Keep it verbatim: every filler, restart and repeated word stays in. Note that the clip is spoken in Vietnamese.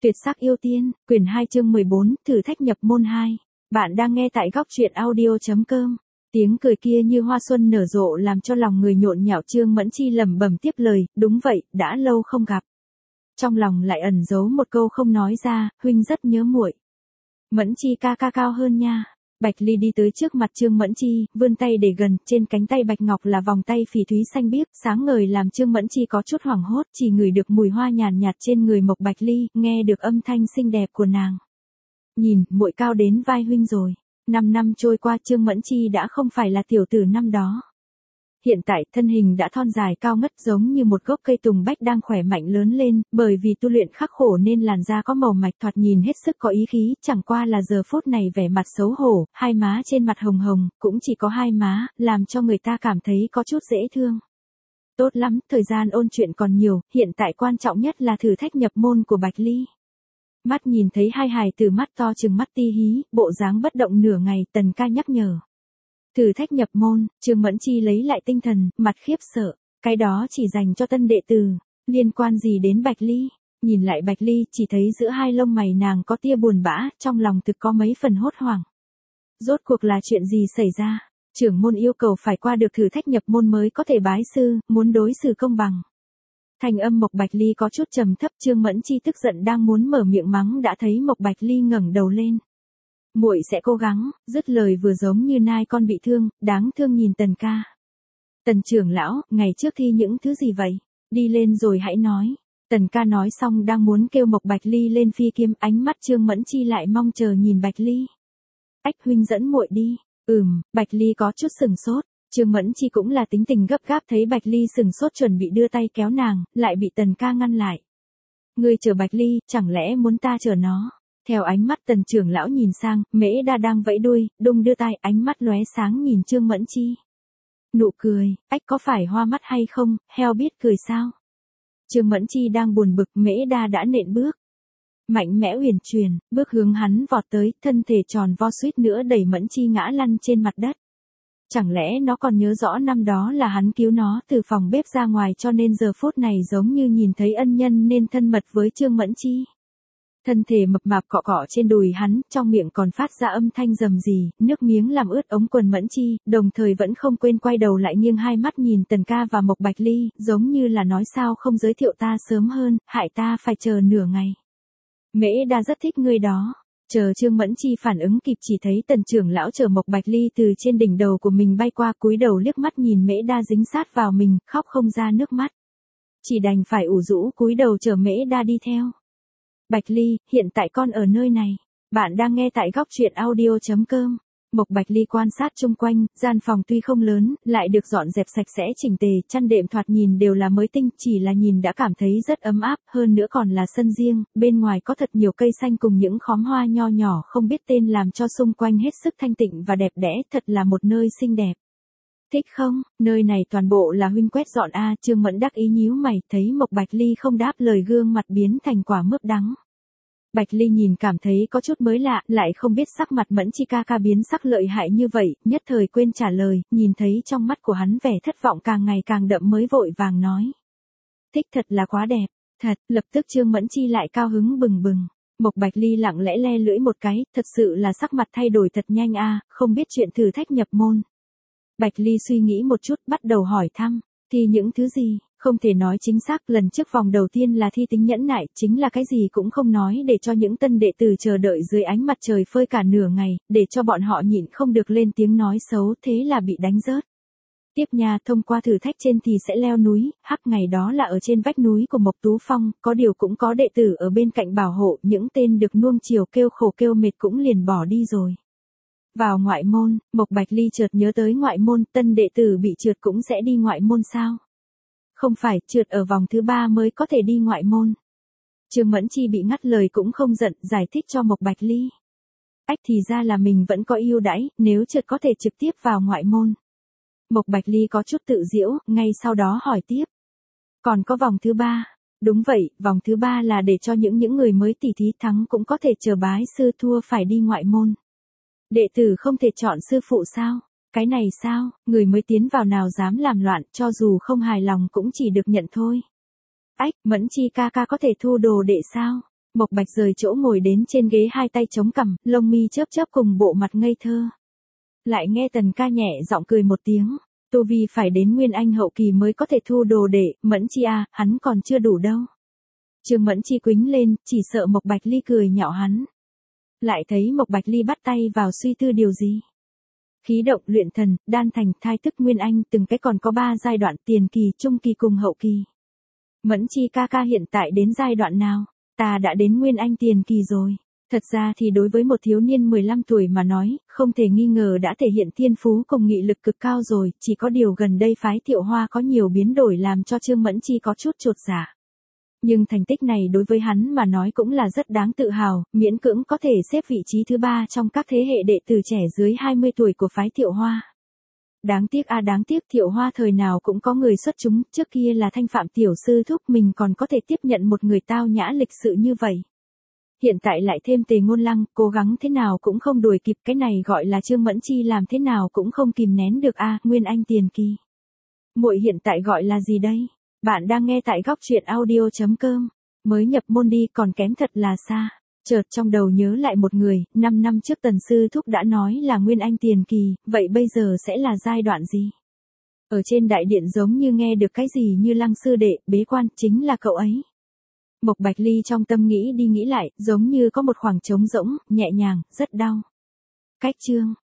Tuyệt sắc yêu tiên, quyển hai chương mười bốn, thử thách nhập môn hai. Bạn đang nghe tại góc truyện audio.com. Tiếng cười kia như hoa xuân nở rộ làm cho lòng người nhộn nhạo. Trương Mẫn Chi lẩm bẩm tiếp lời, đúng vậy, đã lâu không gặp. Trong lòng lại ẩn giấu một câu không nói ra, huynh rất nhớ muội. Mẫn Chi ca ca cao hơn nha. Bạch Ly đi tới trước mặt Trương Mẫn Chi, vươn tay để gần, trên cánh tay bạch ngọc là vòng tay phỉ thúy xanh biếc, sáng ngời làm Trương Mẫn Chi có chút hoảng hốt, chỉ ngửi được mùi hoa nhàn nhạt trên người Mộc Bạch Ly, nghe được âm thanh xinh đẹp của nàng. Nhìn, muội cao đến vai huynh rồi. Năm năm trôi qua Trương Mẫn Chi đã không phải là tiểu tử năm đó. Hiện tại thân hình đã thon dài cao ngất giống như một gốc cây tùng bách đang khỏe mạnh lớn lên, bởi vì tu luyện khắc khổ nên làn da có màu mạch thoạt nhìn hết sức có ý khí, chẳng qua là giờ phút này vẻ mặt xấu hổ, hai má trên mặt hồng hồng, cũng chỉ có hai má, làm cho người ta cảm thấy có chút dễ thương. Tốt lắm, thời gian ôn chuyện còn nhiều, hiện tại quan trọng nhất là thử thách nhập môn của Bạch Ly. Mắt nhìn thấy hai hài từ mắt to trừng mắt ti hí, bộ dáng bất động nửa ngày, Tần ca nhắc nhở. Thử thách nhập môn, Trương Mẫn Chi lấy lại tinh thần, mặt khiếp sợ, cái đó chỉ dành cho tân đệ tử, liên quan gì đến Bạch Ly? Nhìn lại Bạch Ly, chỉ thấy giữa hai lông mày nàng có tia buồn bã, trong lòng thực có mấy phần hốt hoảng. Rốt cuộc là chuyện gì xảy ra? Trưởng môn yêu cầu phải qua được thử thách nhập môn mới có thể bái sư, muốn đối xử công bằng. Thành âm Mộc Bạch Ly có chút trầm thấp, Trương Mẫn Chi tức giận đang muốn mở miệng mắng đã thấy Mộc Bạch Ly ngẩng đầu lên. Muội sẽ cố gắng, dứt lời vừa giống như nai con bị thương, đáng thương nhìn Tần ca. Tần trưởng lão, ngày trước thi những thứ gì vậy? Đi lên rồi hãy nói. Tần ca nói xong đang muốn kêu Mộc Bạch Ly lên phi kiếm, ánh mắt Trương Mẫn Chi lại mong chờ nhìn Bạch Ly. Ách huynh dẫn muội đi. Ừm, Bạch Ly có chút sừng sốt. Trương Mẫn Chi cũng là tính tình gấp gáp, thấy Bạch Ly sừng sốt chuẩn bị đưa tay kéo nàng, lại bị Tần ca ngăn lại. Ngươi chở Bạch Ly, chẳng lẽ muốn ta chở nó? Theo ánh mắt Tần trưởng lão nhìn sang, Mễ Đa đang vẫy đuôi, đung đưa tay, ánh mắt lóe sáng nhìn Trương Mẫn Chi. Nụ cười, ách có phải hoa mắt hay không, heo biết cười sao? Trương Mẫn Chi đang buồn bực, Mễ Đa đã nện bước. Mạnh mẽ uyển chuyển, bước hướng hắn vọt tới, thân thể tròn vo suýt nữa đẩy Mẫn Chi ngã lăn trên mặt đất. Chẳng lẽ nó còn nhớ rõ năm đó là hắn cứu nó từ phòng bếp ra ngoài cho nên giờ phút này giống như nhìn thấy ân nhân nên thân mật với Trương Mẫn Chi. Thân thể mập mạp cọ cọ trên đùi hắn, trong miệng còn phát ra âm thanh rầm rì, nước miếng làm ướt ống quần Mẫn Chi, đồng thời vẫn không quên quay đầu lại nghiêng hai mắt nhìn Tần ca và Mộc Bạch Ly, giống như là nói sao không giới thiệu ta sớm hơn, hại ta phải chờ nửa ngày. Mễ Đa rất thích người đó. Chờ Trương Mẫn Chi phản ứng kịp chỉ thấy Tần trưởng lão chở Mộc Bạch Ly từ trên đỉnh đầu của mình bay qua, cúi đầu liếc mắt nhìn Mễ Đa dính sát vào mình, khóc không ra nước mắt. Chỉ đành phải ủ rũ cúi đầu chờ Mễ Đa đi theo. Bạch Ly, hiện tại con ở nơi này. Bạn đang nghe tại góc truyện audio.com. Mộc Bạch Ly quan sát chung quanh, gian phòng tuy không lớn, lại được dọn dẹp sạch sẽ chỉnh tề, chăn đệm thoạt nhìn đều là mới tinh, chỉ là nhìn đã cảm thấy rất ấm áp, hơn nữa còn là sân riêng, bên ngoài có thật nhiều cây xanh cùng những khóm hoa nho nhỏ không biết tên làm cho xung quanh hết sức thanh tịnh và đẹp đẽ, thật là một nơi xinh đẹp. Thích không, nơi này toàn bộ là huynh quét dọn a. Trương Mẫn đắc ý nhíu mày, thấy Mộc Bạch Ly không đáp lời gương mặt biến thành quả mướp đắng. Bạch Ly nhìn cảm thấy có chút mới lạ, lại không biết sắc mặt Mẫn Chi ca ca biến sắc lợi hại như vậy, nhất thời quên trả lời, nhìn thấy trong mắt của hắn vẻ thất vọng càng ngày càng đậm mới vội vàng nói. Thích thật là quá đẹp, thật, lập tức Trương Mẫn Chi lại cao hứng bừng bừng. Mộc Bạch Ly lặng lẽ le lưỡi một cái, thật sự là sắc mặt thay đổi thật nhanh a, không biết chuyện thử thách nhập môn. Bạch Ly suy nghĩ một chút, bắt đầu hỏi thăm, thì những thứ gì, không thể nói chính xác, lần trước vòng đầu tiên là thi tính nhẫn nại, chính là cái gì cũng không nói để cho những tân đệ tử chờ đợi dưới ánh mặt trời phơi cả nửa ngày, để cho bọn họ nhịn không được lên tiếng nói xấu, thế là bị đánh rớt. Tiếp nha, thông qua thử thách trên thì sẽ leo núi, hắc ngày đó là ở trên vách núi của Mộc Tú Phong, có điều cũng có đệ tử ở bên cạnh bảo hộ, những tên được nuông chiều kêu khổ kêu mệt cũng liền bỏ đi rồi. Vào ngoại môn, Mộc Bạch Ly chợt nhớ tới ngoại môn, tân đệ tử bị trượt cũng sẽ đi ngoại môn sao? Không phải, trượt ở vòng thứ ba mới có thể đi ngoại môn. Trương Mẫn Chi bị ngắt lời cũng không giận, giải thích cho Mộc Bạch Ly. Ách thì ra là mình vẫn có ưu đãi, nếu trượt có thể trực tiếp vào ngoại môn. Mộc Bạch Ly có chút tự giễu, ngay sau đó hỏi tiếp. Còn có vòng thứ ba. Đúng vậy, vòng thứ ba là để cho những những người mới tỉ thí thắng cũng có thể chờ bái sư, thua phải đi ngoại môn. Đệ tử không thể chọn sư phụ sao? Cái này sao, người mới tiến vào nào dám làm loạn, cho dù không hài lòng cũng chỉ được nhận thôi. Ách, Mẫn Chi ca ca có thể thu đồ đệ sao? Mộc Bạch rời chỗ ngồi đến trên ghế hai tay chống cằm, lông mi chớp chớp cùng bộ mặt ngây thơ. Lại nghe Tần ca nhẹ giọng cười một tiếng, tu vi phải đến Nguyên Anh hậu kỳ mới có thể thu đồ đệ, Mẫn Chi à, hắn còn chưa đủ đâu. Trương Mẫn Chi quĩnh lên, chỉ sợ Mộc Bạch Ly cười nhạo hắn. Lại thấy Mộc Bạch Ly bắt tay vào suy tư điều gì. Khí động, luyện thần, đan thành, thai tức Nguyên Anh, từng cái còn có ba giai đoạn, tiền kỳ, trung kỳ cùng hậu kỳ. Mẫn Chi ca ca hiện tại đến giai đoạn nào? Ta đã đến Nguyên Anh tiền kỳ rồi. Thật ra thì đối với một thiếu niên mười lăm tuổi mà nói, không thể nghi ngờ đã thể hiện thiên phú cùng nghị lực cực cao rồi, chỉ có điều gần đây phái Thiệu Hoa có nhiều biến đổi làm cho Trương Mẫn Chi có chút chột dạ. Nhưng thành tích này đối với hắn mà nói cũng là rất đáng tự hào, miễn cưỡng có thể xếp vị trí thứ ba trong các thế hệ đệ tử trẻ dưới hai mươi tuổi của phái Thiệu Hoa. Đáng tiếc a à đáng tiếc Thiệu Hoa thời nào cũng có người xuất chúng, trước kia là Thanh Phạm tiểu sư thúc, mình còn có thể tiếp nhận một người tao nhã lịch sự như vậy. Hiện tại lại thêm Tề Ngôn Lăng, cố gắng thế nào cũng không đuổi kịp, cái này gọi là Trương Mẫn Chi làm thế nào cũng không kìm nén được a, à, Nguyên Anh tiền kỳ. Muội hiện tại gọi là gì đây? Bạn đang nghe tại góc truyện audio chấm com, mới nhập môn đi còn kém thật là xa. Chợt trong đầu nhớ lại một người, năm năm trước Tần sư thúc đã nói là Nguyên Anh tiền kỳ, vậy bây giờ sẽ là giai đoạn gì? Ở trên đại điện giống như nghe được cái gì như Lăng sư đệ, bế quan, chính là cậu ấy. Mộc Bạch Ly trong tâm nghĩ đi nghĩ lại, giống như có một khoảng trống rỗng, nhẹ nhàng, rất đau. Cách chương